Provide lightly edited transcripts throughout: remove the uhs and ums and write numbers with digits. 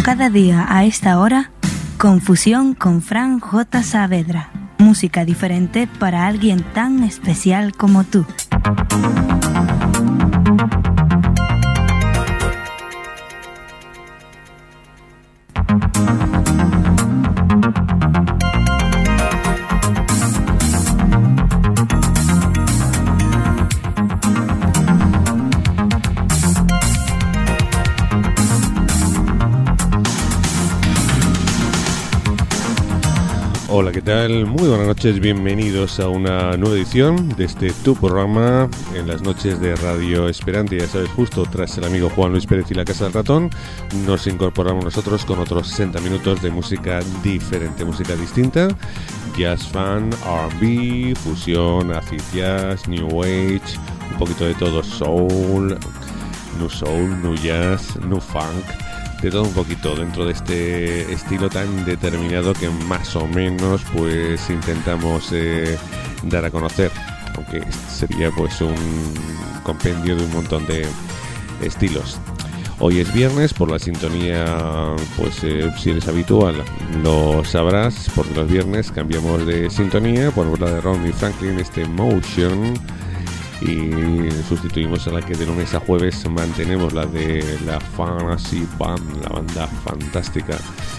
Cada día a esta hora, Confusión con Fran J. Saavedra. Música diferente para alguien tan especial como tú. Hola, ¿qué tal? Muy buenas noches, bienvenidos a una nueva edición de este tu programa en las noches de Radio Esperantia. Ya sabes, justo tras el amigo Juan Luis Pérez y la Casa del Ratón, nos incorporamos nosotros con otros 60 minutos de música diferente, música distinta, jazz fan, R&B, fusión, acid jazz, new age, un poquito de todo, soul, new jazz, new funk. De todo un poquito dentro de este estilo tan determinado que más o menos pues intentamos dar a conocer, aunque sería pues un compendio de un montón de estilos. Hoy es viernes, por la sintonía, pues si eres habitual lo sabrás, porque los viernes cambiamos de sintonía, ponemos la de Ronnie Franklin, Motion, y sustituimos a la que de lunes a jueves mantenemos la de la Fantasy Band, la banda fantástica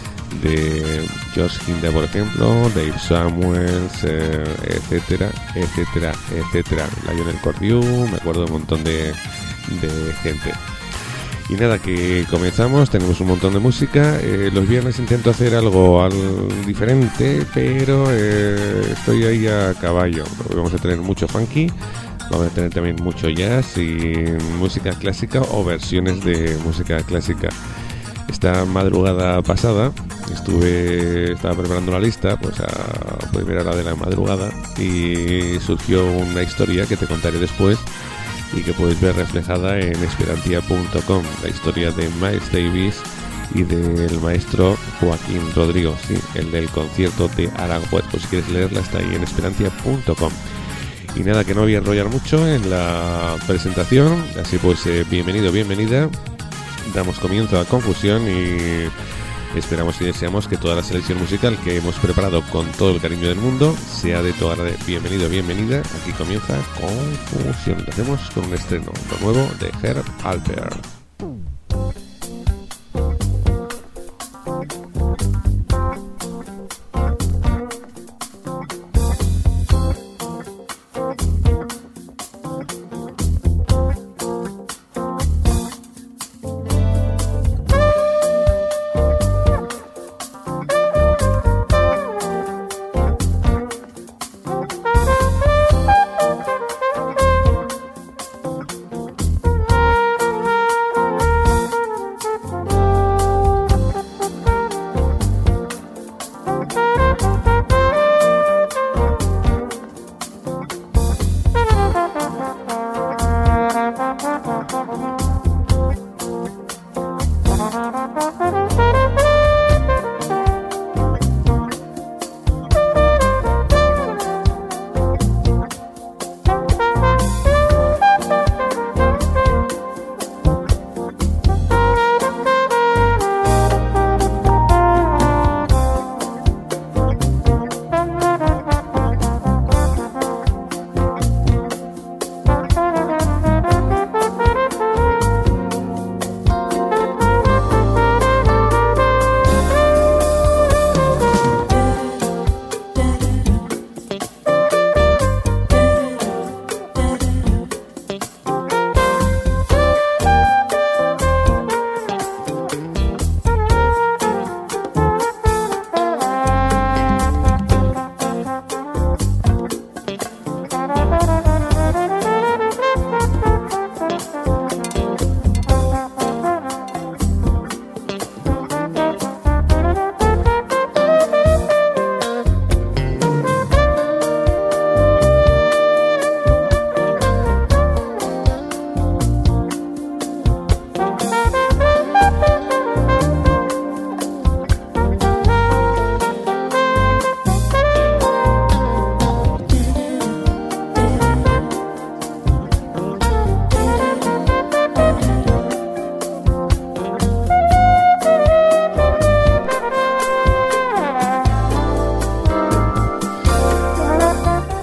de George Hinda, por ejemplo, Dave Samuels, etcétera, etcétera, etcétera, Lionel Cordew, me acuerdo de un montón de gente. Y nada, que comenzamos, tenemos un montón de música. Los viernes intento hacer algo diferente, pero estoy ahí a caballo. Vamos a tener mucho funky, vamos a tener también mucho jazz y música clásica o versiones de música clásica. Esta madrugada pasada estaba preparando la lista, pues a primera hora de la madrugada, y surgió una historia que te contaré después y que puedes ver reflejada en esperantia.com, la historia de Miles Davis y del maestro Joaquín Rodrigo, ¿sí? El del concierto de Aranjuez. Pues si quieres leerla está ahí en esperantia.com. Y nada, que no voy a enrollar mucho en la presentación, así pues bienvenido, bienvenida. Damos comienzo a Confusión y esperamos y deseamos que toda la selección musical que hemos preparado con todo el cariño del mundo sea de tu agrado. Bienvenido, bienvenida. Aquí comienza Confusión. Lo hacemos con un estreno, lo nuevo de Herb Alpert.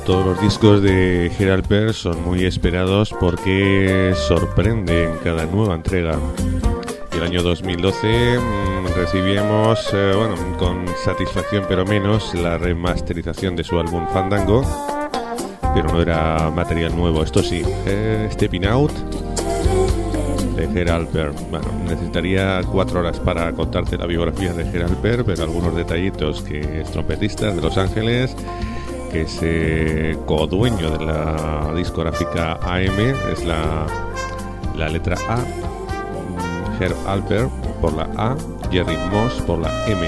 Todos los discos de Gerald Alper son muy esperados porque sorprenden cada nueva entrega. Y el año 2012 recibimos, con satisfacción pero menos, la remasterización de su álbum Fandango, pero no era material nuevo. Esto sí, Stepping Out de Gerald Alper. Bueno, necesitaría 4 horas para contarte la biografía de Gerald Alper, pero algunos detallitos: que es trompetista de Los Ángeles, que es codueño de la discográfica AM, es la letra A, Gerald Alper por la A, Jerry Moss por la M.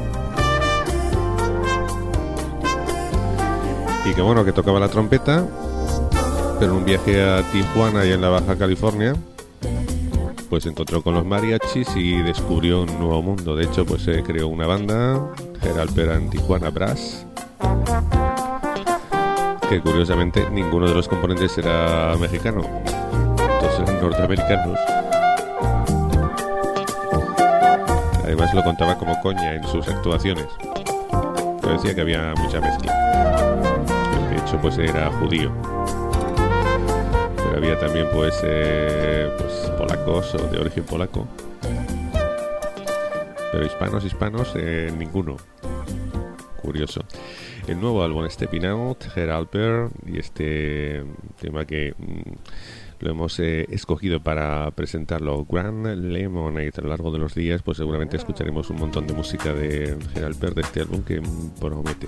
Y que bueno, que tocaba la trompeta, pero en un viaje a Tijuana y en la Baja California, pues se encontró con los mariachis y descubrió un nuevo mundo. De hecho, pues se creó una banda, Gerald Alper and Tijuana Brass, que curiosamente ninguno de los componentes era mexicano, todos eran norteamericanos. Además lo contaba como coña en sus actuaciones, pero decía que había mucha mezcla. De hecho, pues era judío, pero había también pues polacos o de origen polaco, pero hispanos ninguno. Curioso. El nuevo álbum Stepping Out, Gerald Alper, y este tema que lo hemos escogido para presentarlo, Grand Lemonade. A lo largo de los días pues seguramente escucharemos un montón de música de Gerald Alper, de este álbum que promete.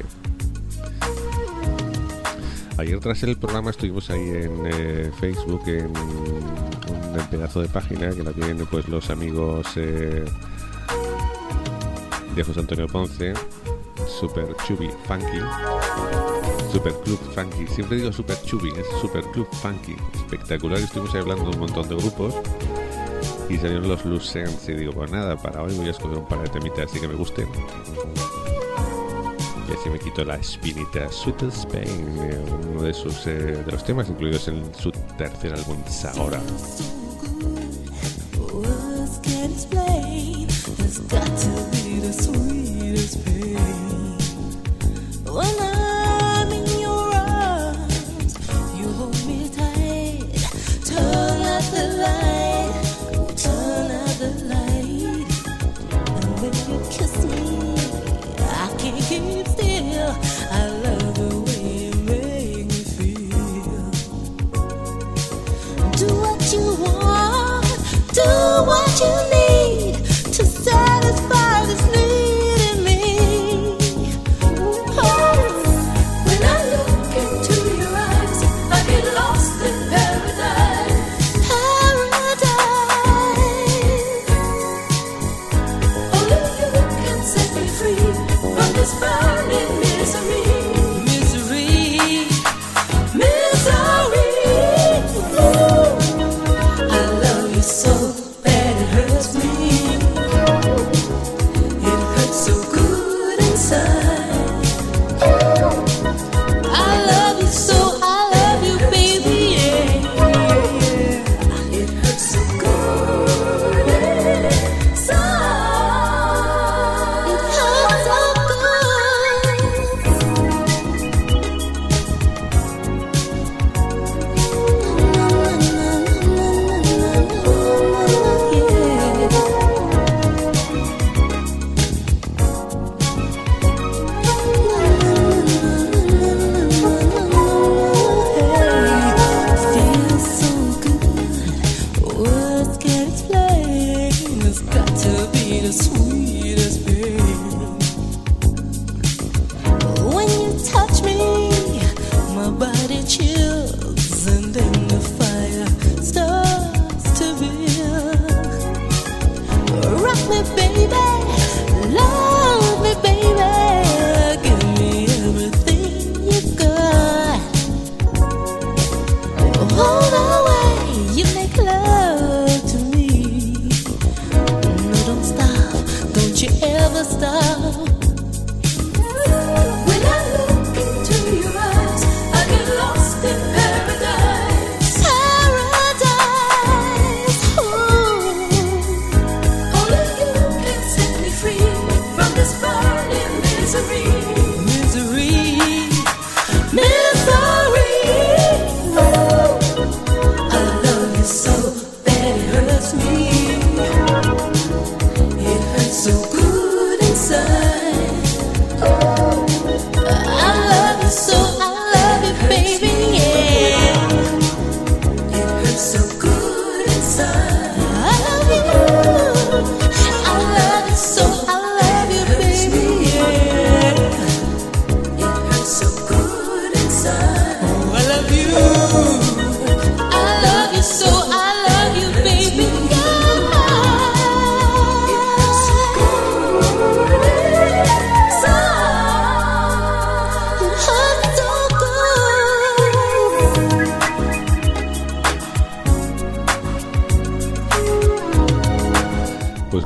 Ayer tras el programa estuvimos ahí en Facebook, en un pedazo de página que la tienen pues los amigos de José Antonio Ponce, Super Chubby Funky, Super Club Funky. Siempre digo Super Chubby, es Super Club Funky. Espectacular. Estuvimos ahí hablando de un montón de grupos y salieron los Loose Ends y digo, pues nada, para hoy voy a escoger un par de temitas así que me gusten. Y así me quito la espinita. Sweet Spain, uno de sus de los temas incluidos en su tercer álbum, Zahora. Do what you want.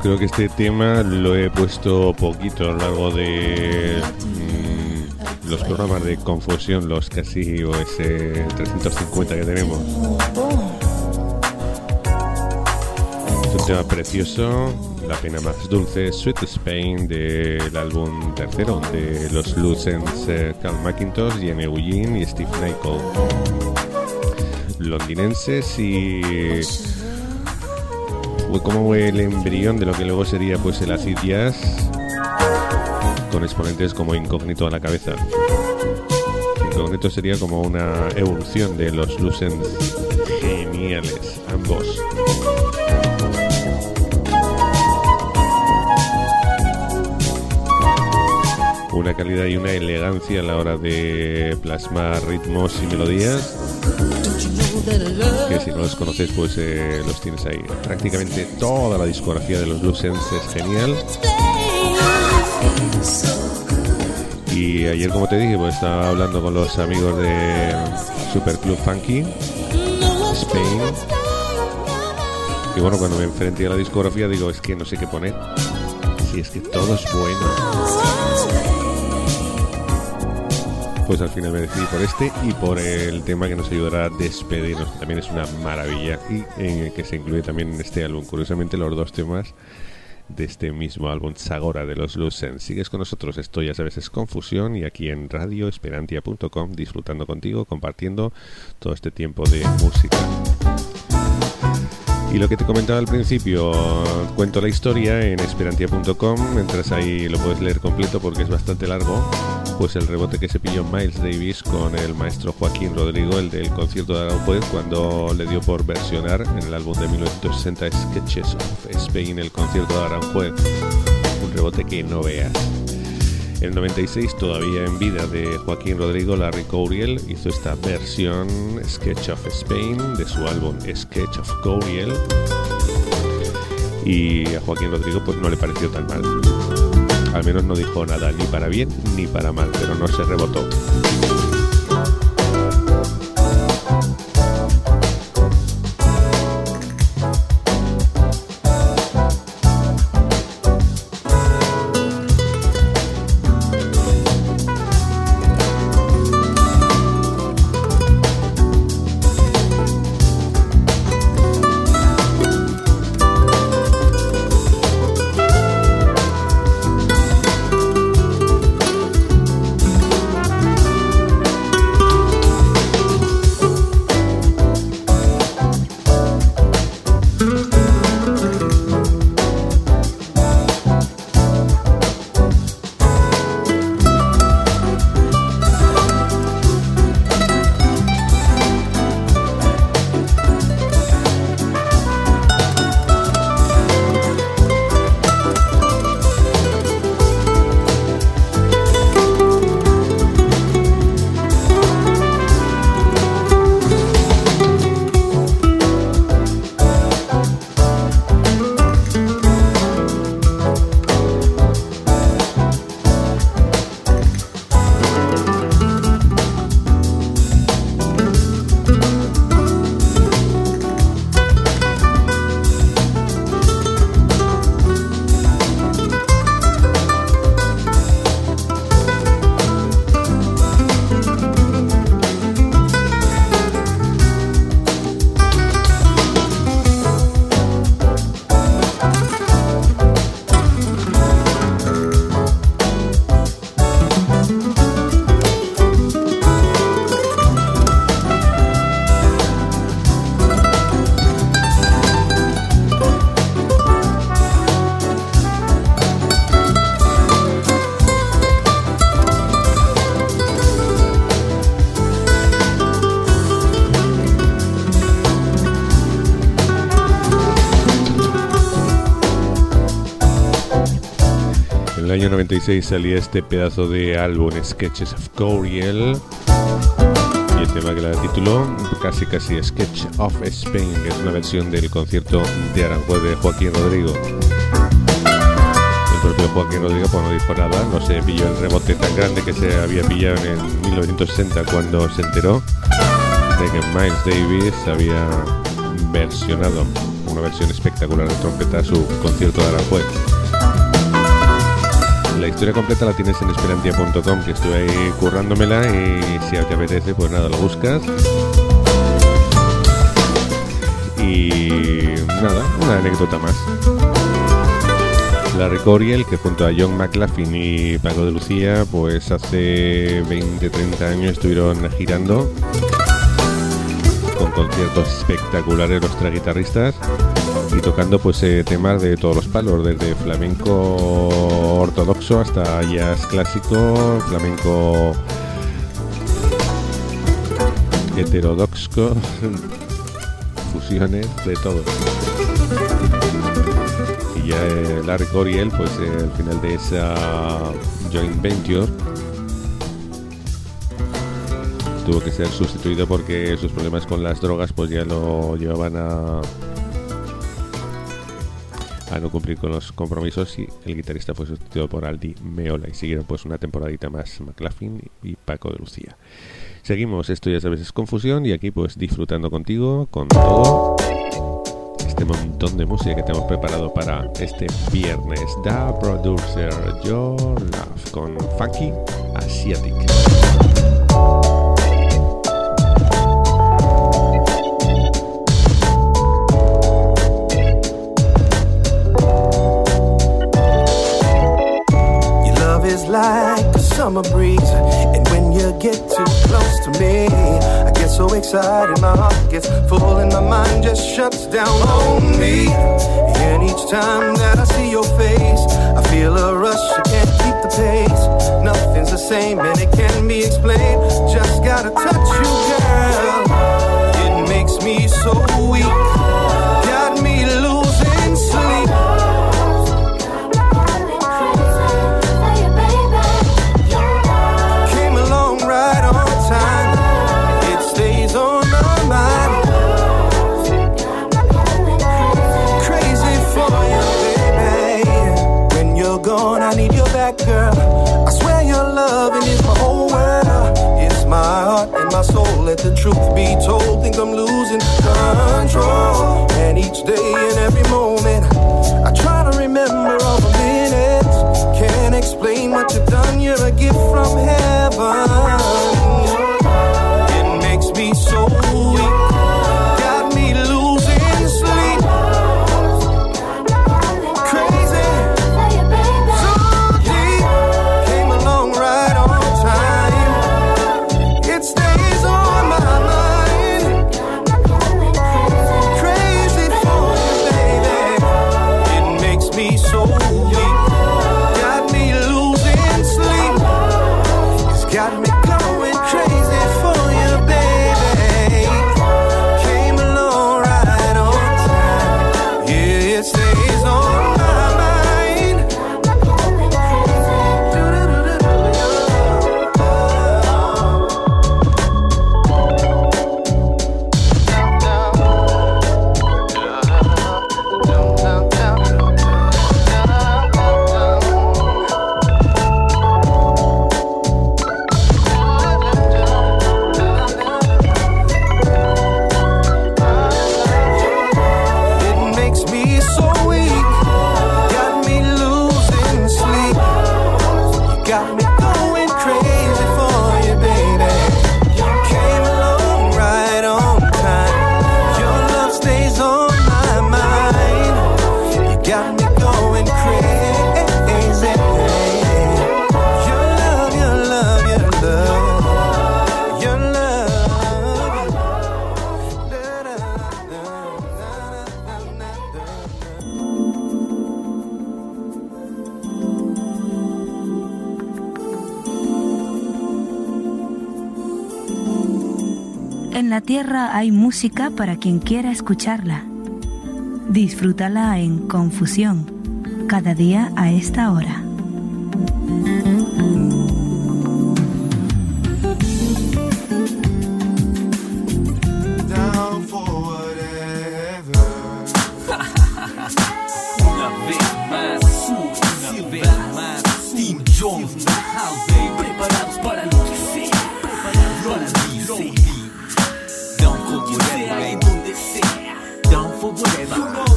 creo que este tema lo he puesto poquito a lo largo de los programas de Confusión, los casi OS 350 que tenemos. Es un tema precioso, la pena más dulce, Sweet Spain, del álbum tercero de los Lucens, Carl McIntosh, Jenny Eugene y Steve Nicol, londinenses, y fue como el embrión de lo que luego sería pues el acid jazz, con exponentes como Incógnito a la cabeza. Incógnito sería como una evolución de los Lucens, geniales ambos. Una calidad y una elegancia a la hora de plasmar ritmos y melodías que, si no los conoces, pues los tienes ahí. Prácticamente toda la discografía de los Lucens es genial. Y ayer, como te dije, pues estaba hablando con los amigos de Superclub Funky Spain, y bueno, cuando me enfrenté a la discografía digo, es que no sé qué poner, si es que todo es bueno. Pues al final me decidí por este y por el tema que nos ayudará a despedirnos, que también es una maravilla, y que se incluye también en este álbum. Curiosamente, los dos temas de este mismo álbum, Zagora, de los Lucens. Sigues con nosotros, esto ya sabes es Confusión, y aquí en radioesperantia.com, disfrutando contigo, compartiendo todo este tiempo de música. Y lo que te comentaba al principio, cuento la historia en esperantia.com, entras ahí, lo puedes leer completo porque es bastante largo. Pues el rebote que se pilló Miles Davis con el maestro Joaquín Rodrigo, el del concierto de Aranjuez, cuando le dio por versionar en el álbum de 1960 Sketches of Spain, el concierto de Aranjuez. Un rebote que no veas. En el 96, todavía en vida de Joaquín Rodrigo, Larry Coryell hizo esta versión Sketch of Spain de su álbum Sketch of Coryell, y a Joaquín Rodrigo pues no le pareció tan mal. Al menos no dijo nada ni para bien ni para mal, pero no se rebotó. el año 96 salía este pedazo de álbum Sketches of Coryell, y el tema que la tituló casi Sketch of Spain, que es una versión del concierto de Aranjuez de Joaquín Rodrigo. El propio Joaquín Rodrigo pues no dijo nada, no se pilló el rebote tan grande que se había pillado en 1960 cuando se enteró de que Miles Davis había versionado una versión espectacular de trompeta a su concierto de Aranjuez. La historia completa la tienes en esperantia.com, que estoy ahí currándomela, y si te apetece, pues nada, lo buscas. Y nada, una anécdota más. Larry Coryell, que junto a John McLaughlin y Paco de Lucía, pues hace 20-30 años estuvieron girando con conciertos espectaculares los tres guitarristas y tocando pues temas de todos los palos, desde flamenco ortodoxo hasta jazz clásico, flamenco heterodoxo, fusiones, de todo. Y ya Larry Coryell, pues al final de esa joint venture tuvo que ser sustituido porque sus problemas con las drogas pues ya lo llevaban a no cumplir con los compromisos, y el guitarrista fue sustituido por Aldi Meola y siguieron pues una temporadita más McLaughlin y Paco de Lucía. Seguimos, esto ya sabes es Confusión, y aquí pues disfrutando contigo con todo este montón de música que te hemos preparado para este viernes. Da Producer Your Love con Funky Asiatic. Your love is like a summer breeze, and when you get too close to me, I get so excited, my heart gets full and my mind just shuts down on me. And each time that I see your face, I feel a rush, I can't keep the pace. Nothing's the same and it can't be explained. Just gotta touch you, girl. It makes me so weak, got me losing sleep. Came along right on time, it stays on my mind. Crazy for you, baby. When you're gone, I need you back, girl. I swear your loving is my whole world. It's my heart and my soul, let the truth be told. Think I'm losing control. And each day and every moment, I try to remember all the minutes. Can't explain what you've done, you're a gift from heaven. It makes me so weak, got me losing sleep. Crazy, so deep, came along right on time. It stays on my mind. Crazy for you, baby. It makes me so weak, got me losing sleep. It's got me going crazy for you, baby. Came along right on time. Yeah, it stays on my mind. It makes me so weak, got me losing sleep. You got me going crazy for you, baby. Came along right on time. Your love stays on my mind. You got me going crazy. Your love, your love, your love, your love. En la tierra hay música para quien quiera escucharla. Disfrútala en Confusión, cada día a esta hora. Down for whatever. Una vez más, Steve Jones in the house, baby. Preparados para lo que sea, preparados para lo que sea. Down for whatever, baby. Down for whatever.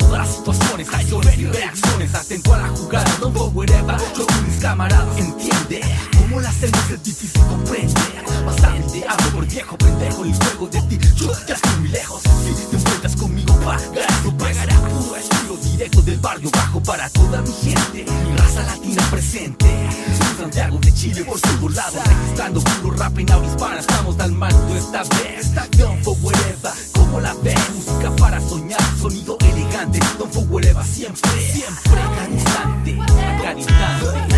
todas las situaciones. Hay reacciones, atento a la jugada, don't go wherever. Yo con mis camaradas entiende cómo la hacemos es difícil comprender. Bastante hablo por viejo pendejo y juego de ti. Yo ya estoy muy lejos. Si te enfrentas conmigo, pagarás o pagará. Puro estilo directo del barrio bajo para toda mi gente. Mi raza latina presente. Soy Santiago de Chile por su lado, registrando puro rap en habla hispana. Estamos al mando esta vez. Don't for wherever, como la ves. Música para soñar, sonido elegante. Don't for wherever, siempre, siempre. A cada instante, a cada instante.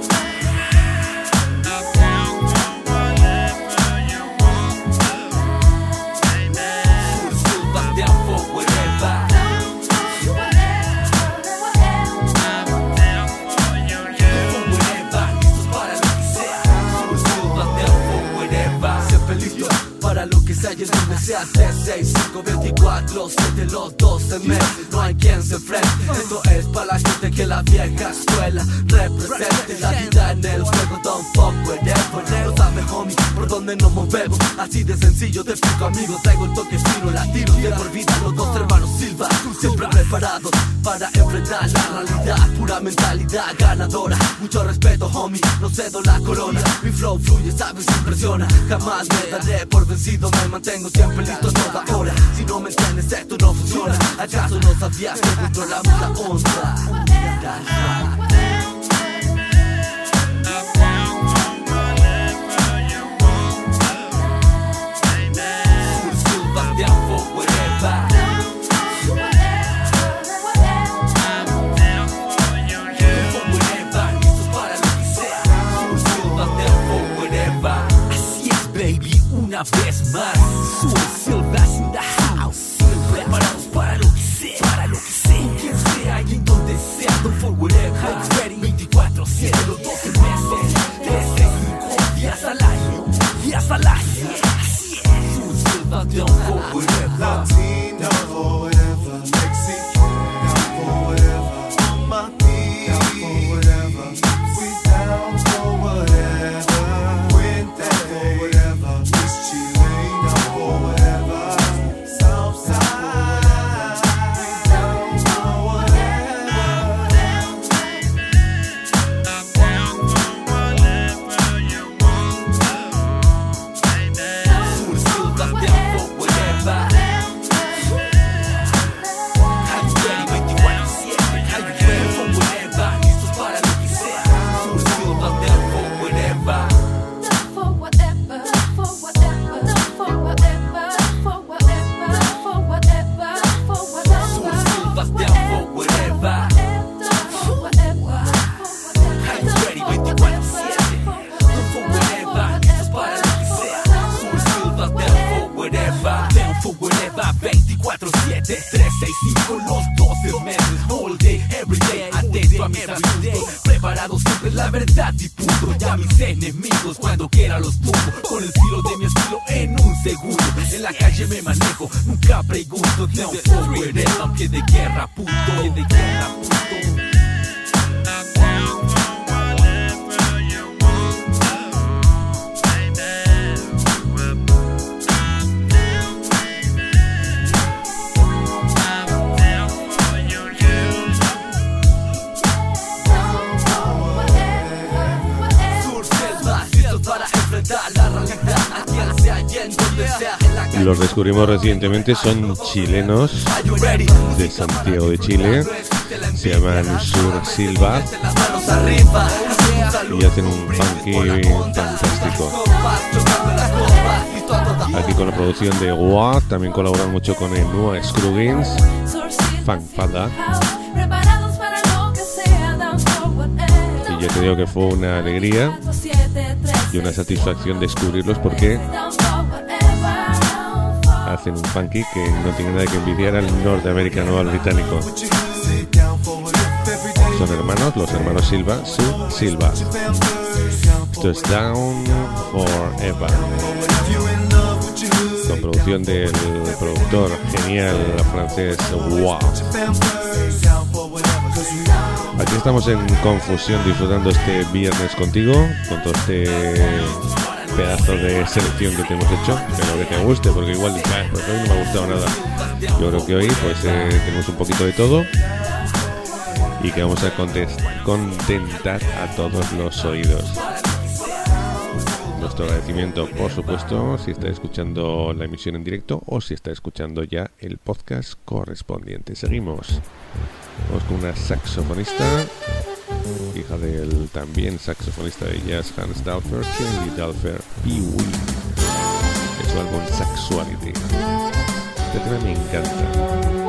Y es donde sea 3, 6, 5, 24, 7, los 12 meses. No hay quien se enfrente. Esto es para la gente que la vieja escuela represente. La vida en el juego, don't fuck wherever. No sabes, homie, por dónde nos movemos. Así de sencillo, te explico, amigo. Traigo el toque fino, latino de por vida. Los dos hermanos Silva, siempre preparados para enfrentar la realidad. Pura mentalidad ganadora. Mucho respeto, homie, no cedo la corona. Mi flow fluye, sabes, impresiona. Jamás me daré por vencido, me mantengo siempre listo a toda hora. Si no me entiendes, esto no funciona. ¿Acaso no sabías que controlamos la onda? Una vez más, Sur Silva's in the house. Preparados para lo que sea, para lo que sea. Quien sea y en donde sea, don't for whatever. Ready 24/7, los 12 meses. 3, 5 días al año, días al año. Así es, Sur Silva, don't for whatever. Latino for whatever, Mexican for whatever, my down for whatever, we down for whatever, with that for whatever. Preparados siempre la verdad y punto. Ya mis enemigos cuando quiera los tumbo. Con el filo de mi estilo en un segundo. En la calle me manejo, nunca pregunto. Down for whatever, a pie de guerra, puto. Pie de guerra, puto. Los descubrimos recientemente, son chilenos de Santiago de Chile, se llaman Sur Silva y hacen un funky fantástico. Aquí con la producción de Gua, también colaboran mucho con el nuevo Scroogins, Fanfada. Y yo te digo que fue una alegría y una satisfacción descubrirlos porque hacen un funky que no tiene nada que envidiar al norteamericano o al británico. Son hermanos, los hermanos Silva, Sur Silva. Esto es Down Forever, con producción del productor genial francés Wow. Aquí estamos en Confusión disfrutando este viernes contigo, con todo este pedazo de selección que te hemos hecho. Espero que te guste, porque igual pues hoy no me ha gustado nada. Yo creo que hoy pues tenemos un poquito de todo y que vamos a contentar a todos los oídos. Nuestro agradecimiento, por supuesto, si está escuchando la emisión en directo o si está escuchando ya el podcast correspondiente. Seguimos. Vamos con una saxofonista, hija del también saxofonista de jazz Hans Dahlfer, Candy Dahlfer, Pee Wee, de su álbum Sexuality. Este tema me encanta.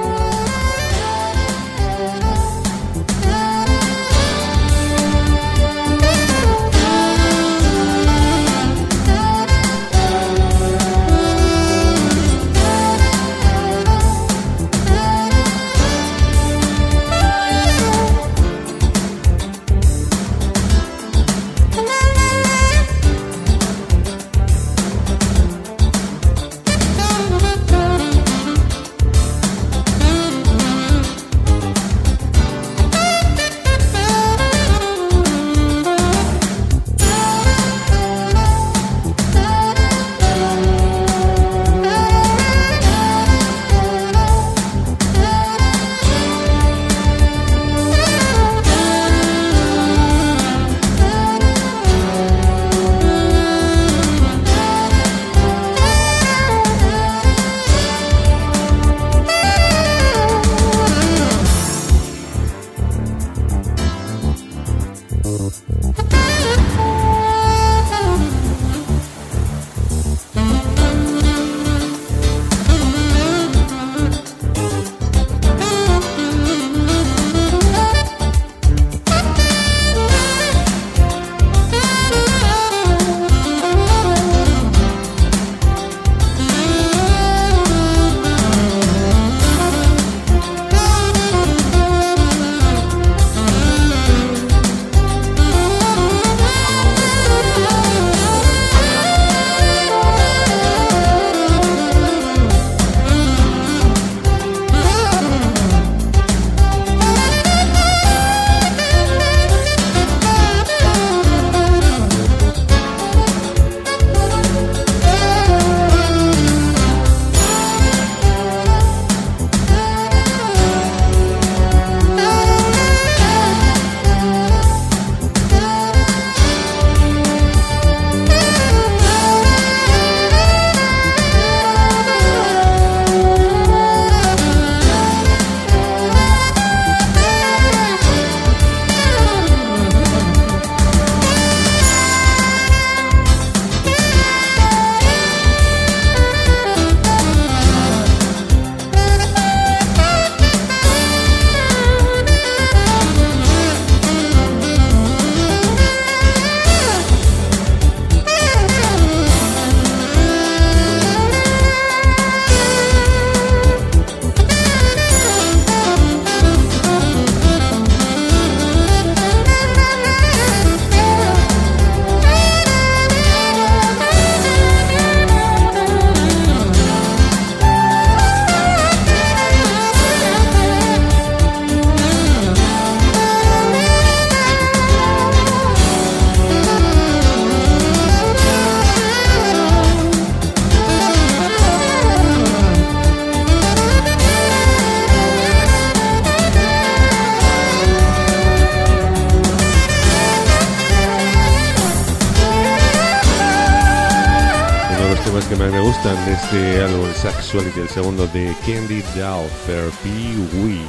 que más me gustan de este álbum Sexuality, el segundo de Candy Dahlfer, Pee Wee.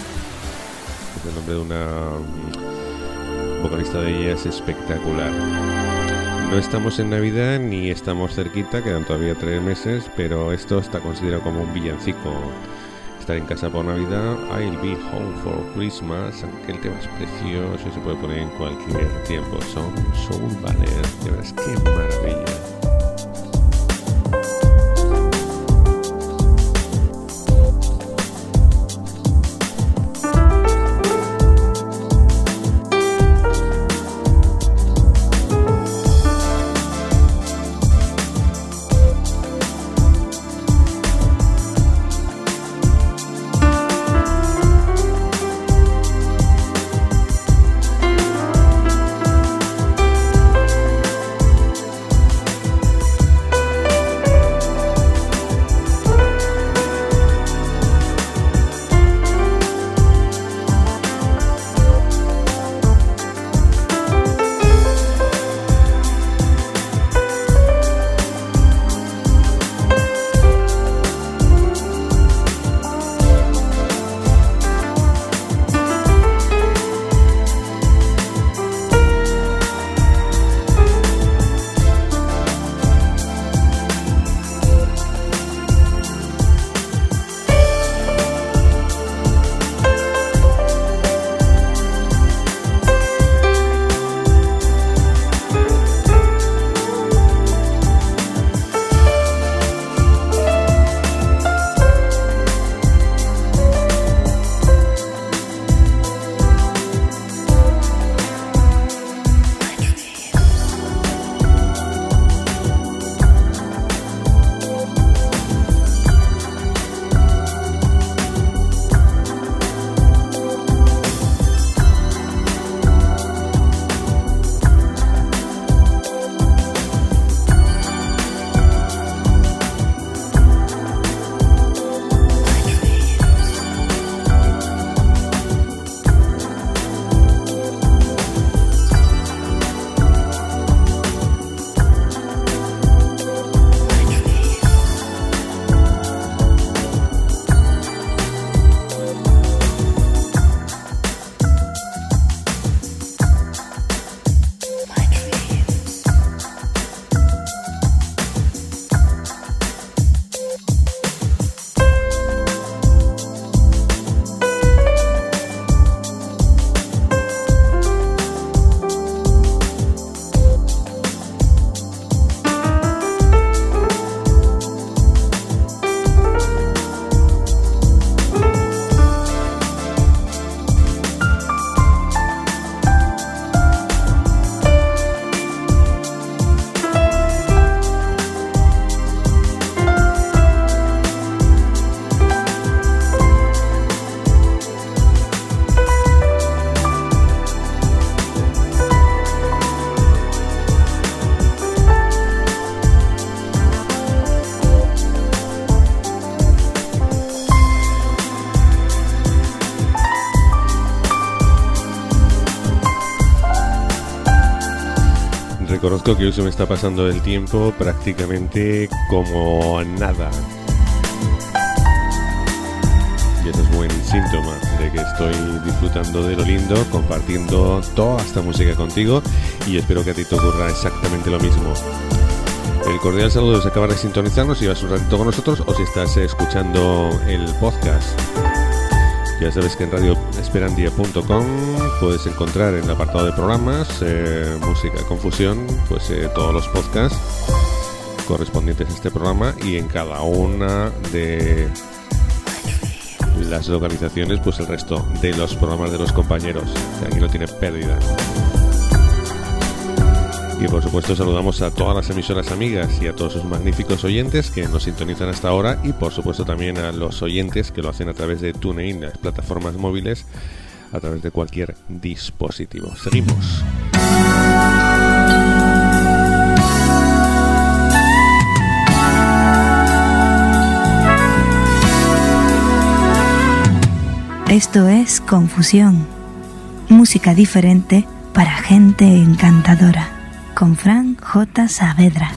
Es el nombre de una vocalista de jazz espectacular. No estamos en Navidad ni estamos cerquita, quedan todavía 3 meses, pero esto está considerado como un villancico. Estar en casa por Navidad, I'll be home for Christmas, aunque el tema es precioso y se puede poner en cualquier tiempo. Son Soul Ballet, de verdad, qué maravilla. reconozco que hoy se me está pasando el tiempo prácticamente como nada. Y eso es buen síntoma de que estoy disfrutando de lo lindo, compartiendo toda esta música contigo, y espero que a ti te ocurra exactamente lo mismo. El cordial saludo si acabas de sintonizarnos, si vas un ratito con nosotros o si estás escuchando el podcast. Ya sabes que en radioesperantia.com puedes encontrar en el apartado de programas, música, confusión, pues todos los podcasts correspondientes a este programa, y en cada una de las localizaciones pues el resto de los programas de los compañeros. Aquí no tiene pérdida. Y por supuesto saludamos a todas las emisoras amigas y a todos sus magníficos oyentes que nos sintonizan hasta ahora, y por supuesto también a los oyentes que lo hacen a través de TuneIn, las plataformas móviles, a través de cualquier dispositivo. Seguimos. Esto es Confusión, música diferente para gente encantadora, con Fran J. Saavedra.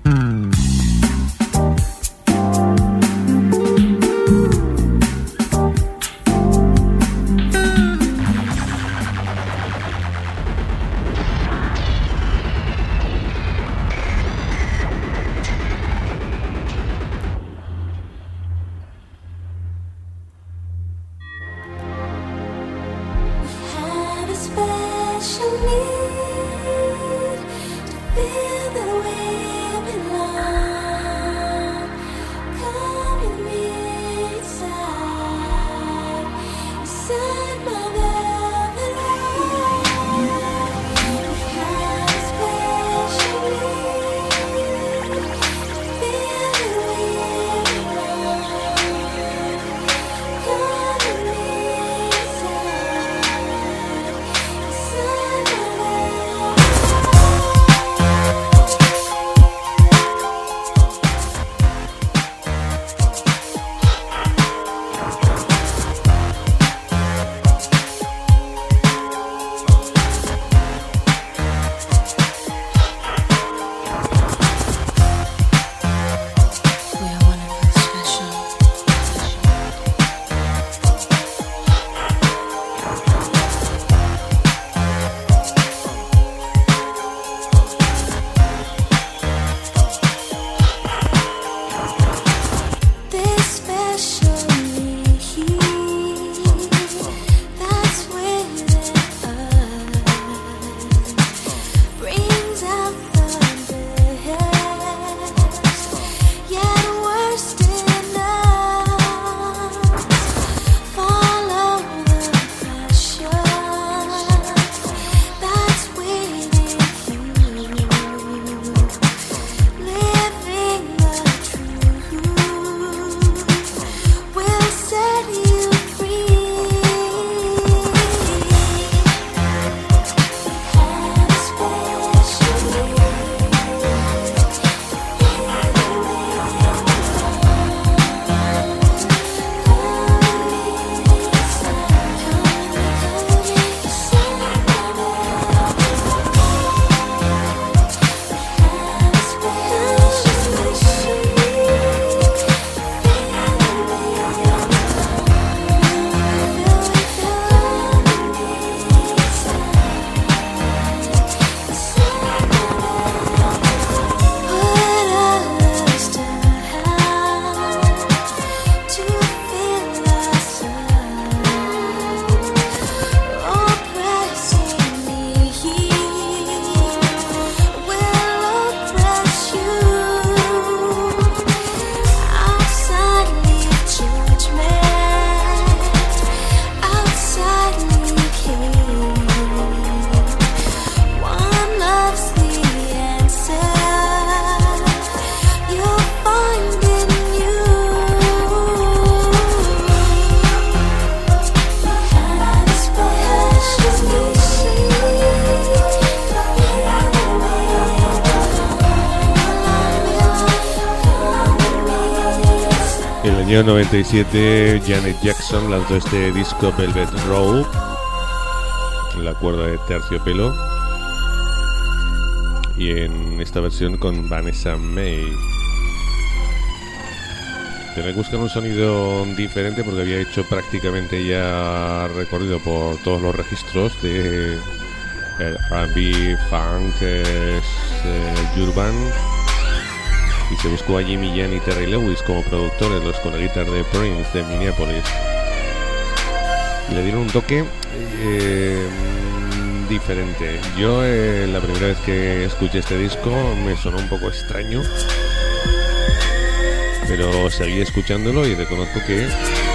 año 97 Janet Jackson lanzó este disco Velvet Rope, la cuerda de terciopelo, y en esta versión con Vanessa May. Tenía que buscar un sonido diferente porque había hecho prácticamente ya recorrido por todos los registros de R&B, funk, urban, y se buscó a Jimmy Jam y Terry Lewis como productores, los coleguitas de Prince de Minneapolis, y le dieron un toque diferente. Yo la primera vez que escuché este disco me sonó un poco extraño, pero seguí escuchándolo y reconozco que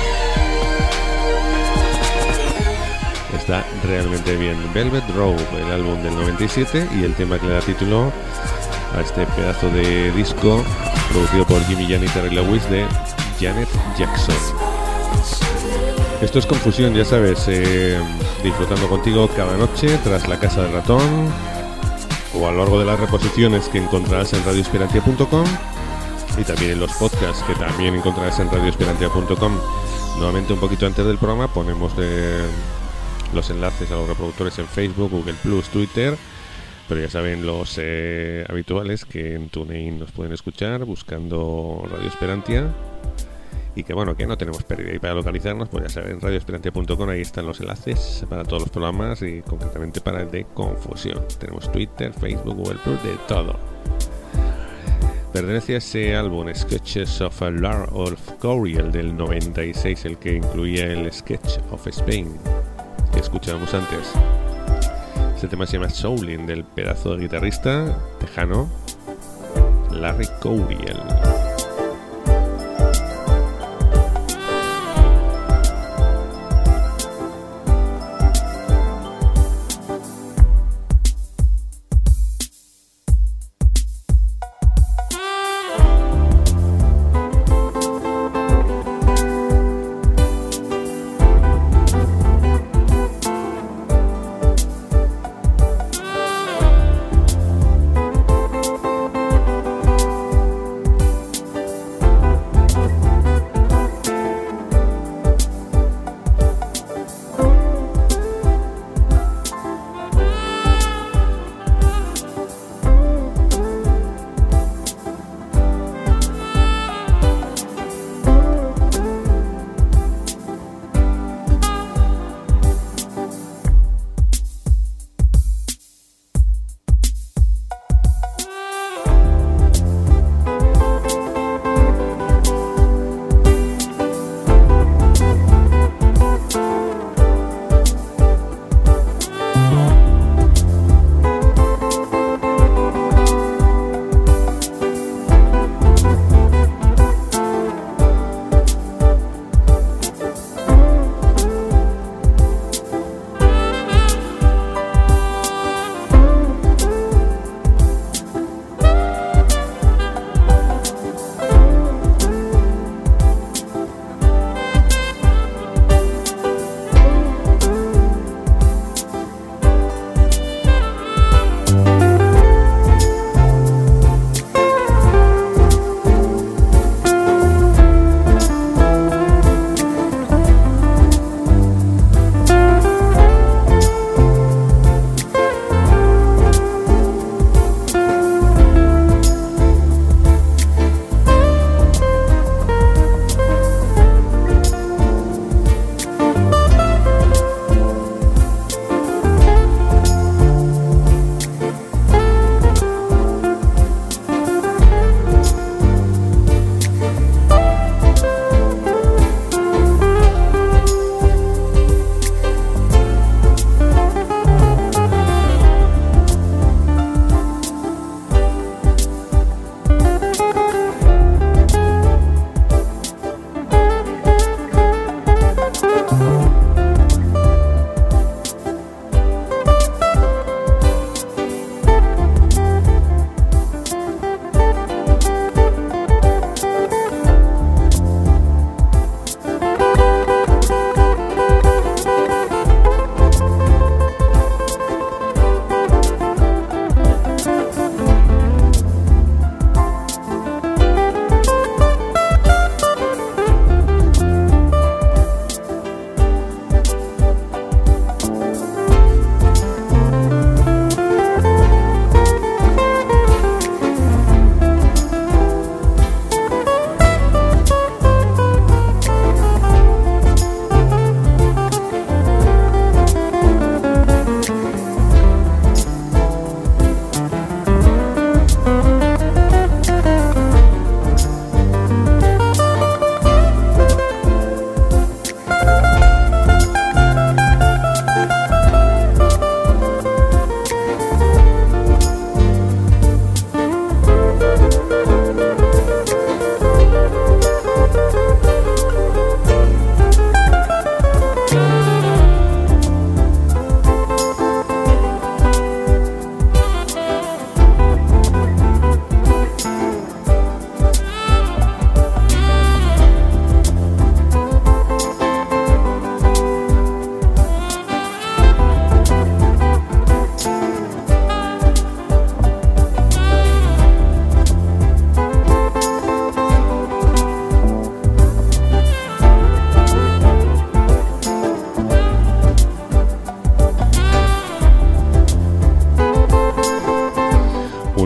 está realmente bien. Velvet Rope, el álbum del 97, y el tema que le da título a este pedazo de disco producido por Jimmy Jam y Terry Lewis de Janet Jackson. Esto es Confusión, ya sabes, disfrutando contigo cada noche tras la Casa del Ratón o a lo largo de las reposiciones que encontrarás en radioesperantia.com y también en los podcasts que también encontrarás en radioesperantia.com. Nuevamente, un poquito antes del programa ponemos los enlaces a los reproductores en Facebook, Google+, Twitter, pero ya saben los habituales que en TuneIn nos pueden escuchar buscando Radio Esperantia, y que bueno, que no tenemos pérdida, y para localizarnos pues ya saben, radioesperantia.com, ahí están los enlaces para todos los programas y concretamente para el de Confusión. Tenemos Twitter, Facebook, Google+, de todo. Pertenece a ese álbum Sketches of a Lord of Coriel del 96, el que incluía el Sketch of Spain que escuchábamos antes. Este tema se llama Soulin, del pedazo de guitarrista tejano Larry Coryell.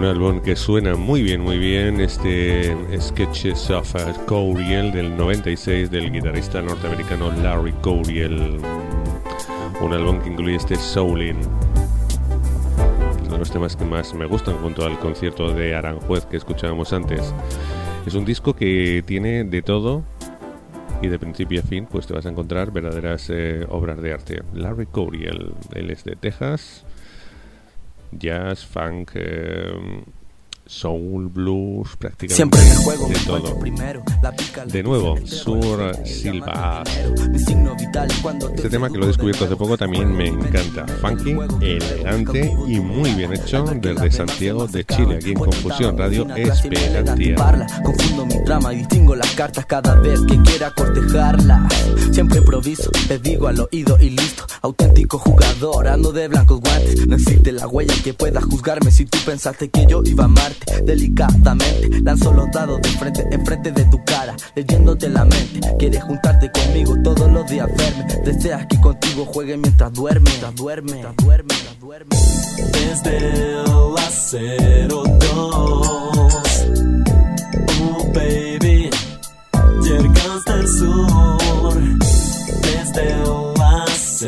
álbum que suena muy bien, este Sketches of Coryell del 96 del guitarrista norteamericano Larry Coryell, un álbum que incluye este Soulin', uno de los temas que más me gustan junto al concierto de Aranjuez que escuchábamos antes. Es un disco que tiene de todo y de principio a fin pues te vas a encontrar verdaderas obras de arte. Larry Coryell, él es de Texas. Jazz, funk, soul, blues, prácticamente siempre en el juego, de todo. Primero, de nuevo, Sur Silva. Este tema que lo he descubierto hace poco también me encanta. Funky, elegante y muy bien hecho desde Santiago de Chile, aquí en Confusión Radio Esperantia. Confundo mi trama y distingo las cartas cada vez que quiera cortejarla. Siempre improviso, les digo al oído y listo. Auténtico jugador, ando de blancos guantes. No existe la huella que pueda juzgarme si tú pensaste que yo iba a amarte. Delicadamente lanzo los dados de frente, enfrente de tu cara, leyéndote la mente. Quieres juntarte conmigo todos los días, verme. Deseas que contigo juegue mientras duerme. Desde las 02, baby, llegas del sur. Desde las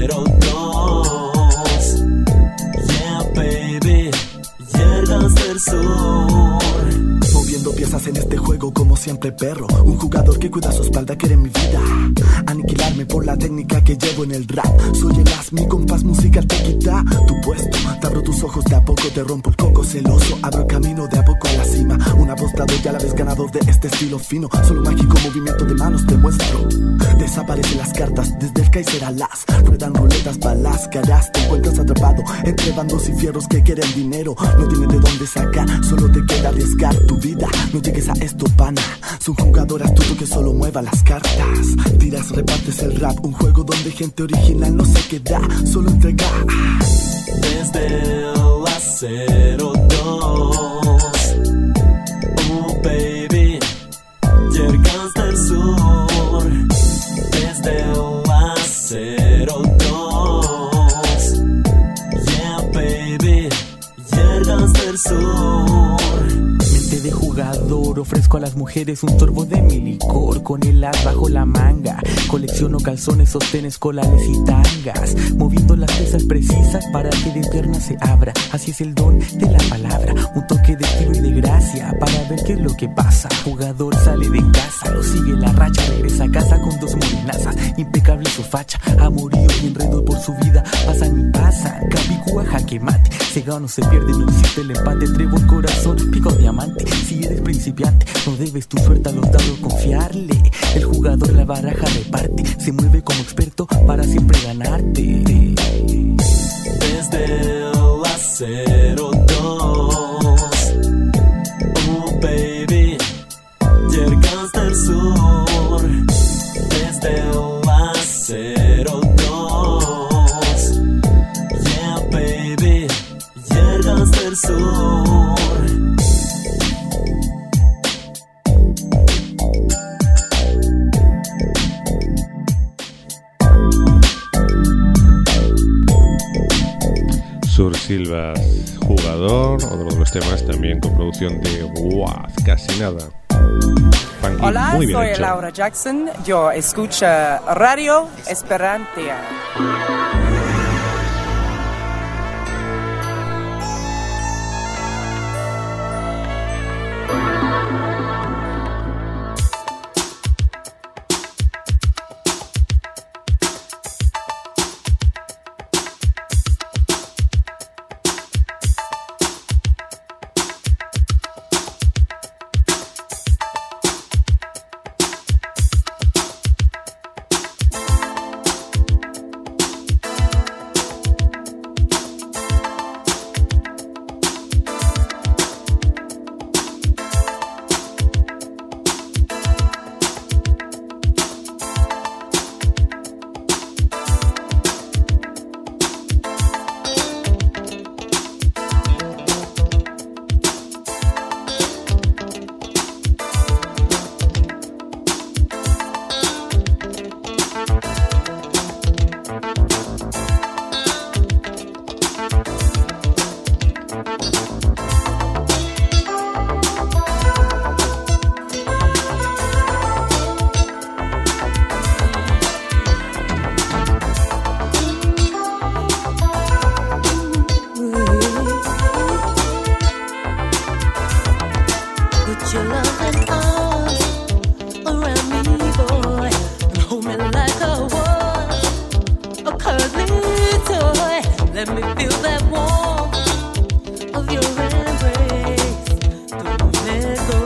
02, yeah baby, llegas del sur. Moviendo piezas en este juego como siempre perro. Un jugador que cuida su espalda, quiere mi vida. Aniquilarme por la técnica que llevo en el rap. Soy el as, mi compás musical te quita tu puesto. Te abro tus ojos, de a poco te rompo el coco celoso. Abro el camino de a poco a la cima. Un apostador y a la vez ganador de este estilo fino. Solo mágico movimiento de manos te muestro. Desaparecen las cartas desde el Kaiser a las. Ruedan ruletas, balas, caras. Te encuentras atrapado entre bandos y fieros que quieren dinero. No tienen de dónde sacar, solo te queda arriesgar tu vida. No llegues a esto, pana. Son jugador astuto que solo mueva las cartas. Tiras, repartes el rap. Un juego donde gente original no se queda, solo entrega. Desde las 02, baby, llegas del sur. Desde las 02, yeah baby, llegas del sur. Mente de jugador, ofrezco a las mujeres un sorbo de mi licor. Con el as bajo la manga, colecciono calzones, sostenes, colales y tangas. Moviendo las piezas precisas para que de pierna se abra. Así es el don de la palabra, un toque de tiro y de gracia para ver qué es lo que pasa. Jugador sale de casa, lo sigue la racha, regresa a casa con 2 morenazas. Impecable su facha, amorío y enredo por su vida. Pasan y pasan, capicúa, jaque mate. Se gana o se pierde, no existe el empate. Trevo el corazón, pico diamante. Si eres principiante, no debes tu suerte a los dados confiarle. El jugador la baraja reparte, se mueve como experto para siempre ganarte. Desde las 02, baby, llegas del sur. Desde las 02, yeah baby, llegas del sur. Sur Silva, jugador, otro de los temas también con producción de Waz, casi nada. Funky, hola, muy bien soy hecho. Laura Jackson, yo escucho Radio Esperantia. Let me feel that warmth of your embrace. Don't let go.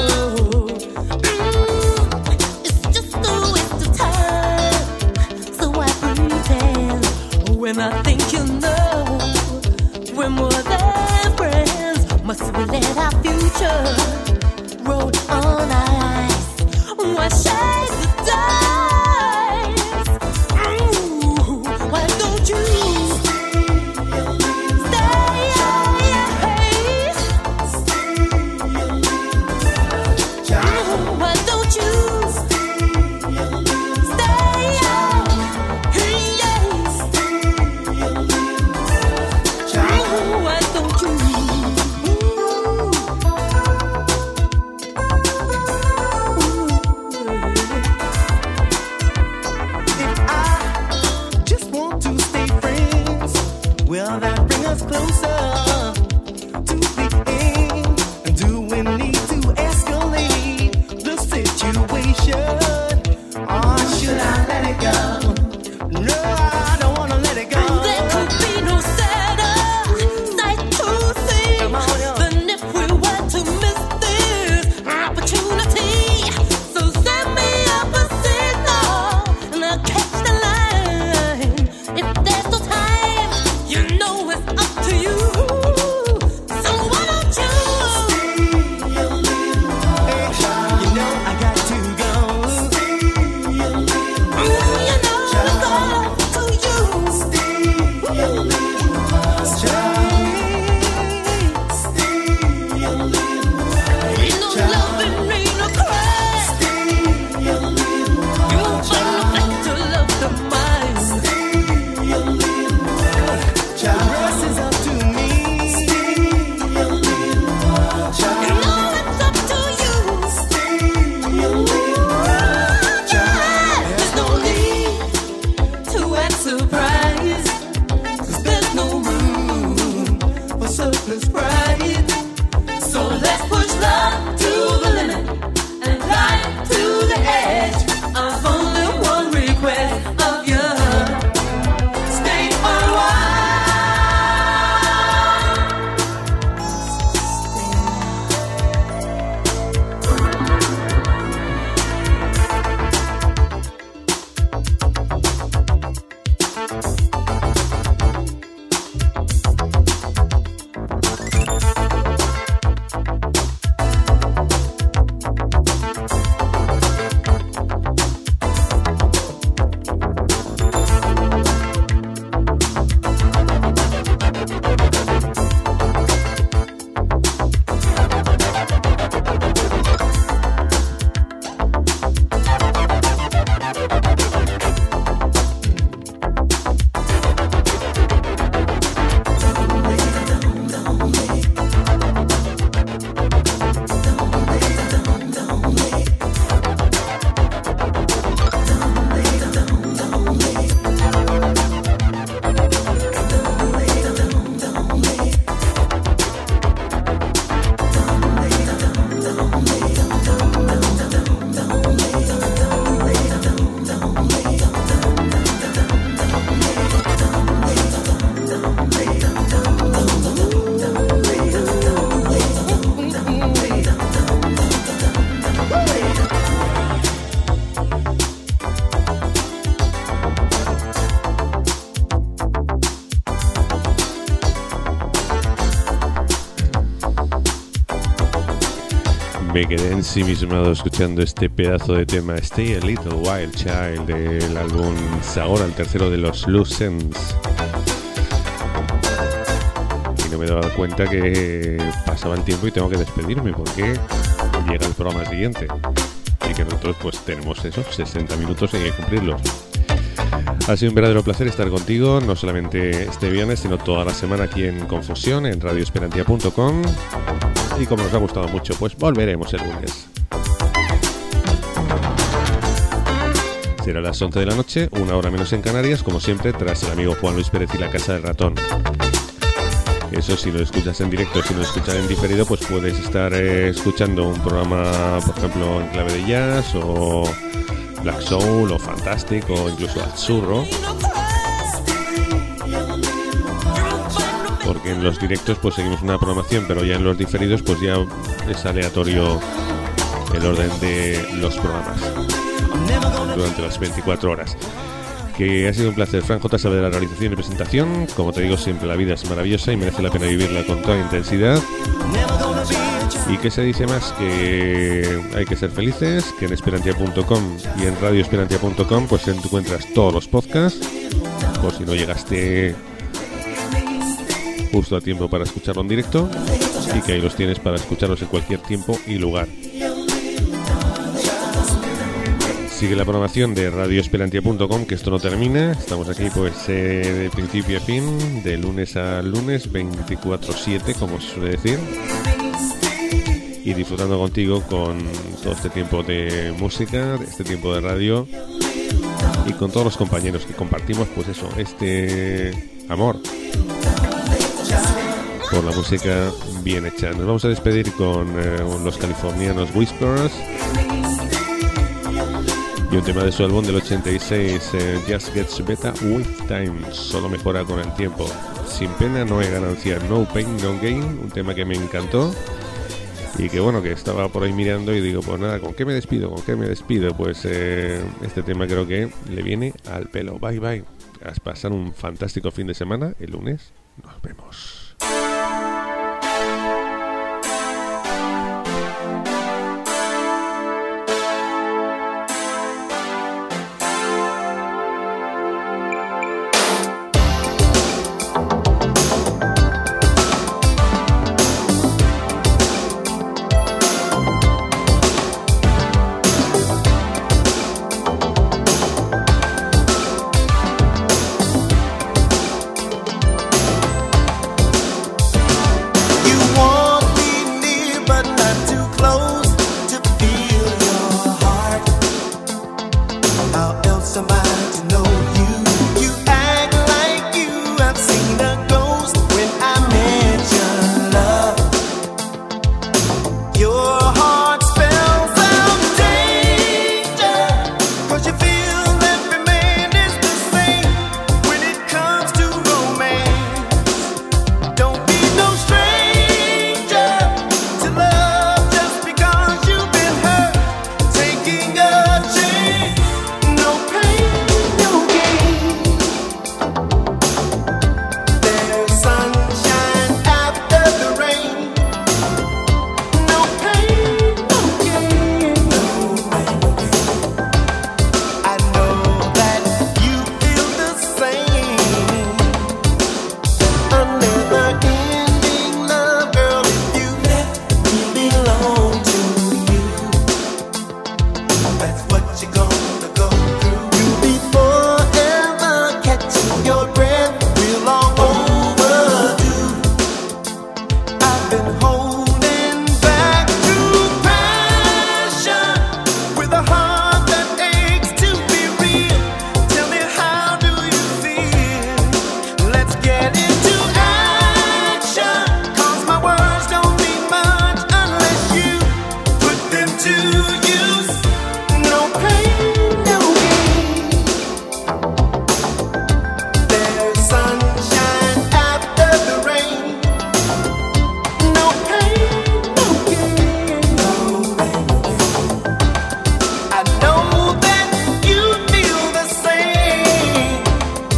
It's just a waste of time, so I pretend. When I think you know we're more than friends, must we let our future roll on ice? Why shake the dice? Why don't you Me quedé ensimismado escuchando este pedazo de tema Stay a Little Wild Child del álbum Sagora, el tercero de los Loose Ends. Y no me daba cuenta que pasaba el tiempo y tengo que despedirme porque llega el programa siguiente y que nosotros pues tenemos esos 60 minutos y hay que cumplirlos. Ha sido un verdadero placer estar contigo, no solamente este viernes, sino toda la semana aquí en Confusión, en radioesperantia.com. Y como nos ha gustado mucho, pues volveremos el lunes. Será a las 11 de la noche, una hora menos en Canarias, como siempre, tras el amigo Juan Luis Pérez y la Casa del Ratón. Eso, si lo escuchas en directo, si lo escuchas en diferido, pues puedes estar escuchando un programa, por ejemplo, en clave de jazz, o Black Soul, o Fantastic, o incluso Azzurro. que en los directos pues seguimos una programación, pero ya en los diferidos pues ya es aleatorio el orden de los programas durante las 24 horas. Que ha sido un placer. Fran J sabe de la realización y presentación. Como te digo siempre, la vida es maravillosa y merece la pena vivirla con toda intensidad. Y que se dice más, que hay que ser felices, que en esperantia.com y en radioesperantia.com pues encuentras todos los podcasts, por si no llegaste justo a tiempo para escucharlo en directo, y que ahí los tienes para escucharlos en cualquier tiempo y lugar. Sigue la programación de radioesperantia.com, que esto no termina. Estamos aquí pues de principio a fin, de lunes a lunes, 24/7, como se suele decir, y disfrutando contigo con todo este tiempo de música, este tiempo de radio, y con todos los compañeros que compartimos pues eso, este amor por la música bien hecha. Nos vamos a despedir con los californianos Whispers y un tema de su álbum del 86, Just Gets Better With Time. Solo mejora con el tiempo. Sin pena no hay ganancia. No pain, no gain. Un tema que me encantó y que bueno, que estaba por ahí mirando y digo, pues nada, ¿con qué me despido? ¿Con qué me despido? Pues este tema creo que le viene al pelo. Bye bye. A pasar un fantástico fin de semana. El lunes nos vemos.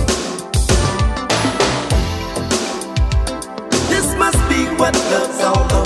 What love's all about.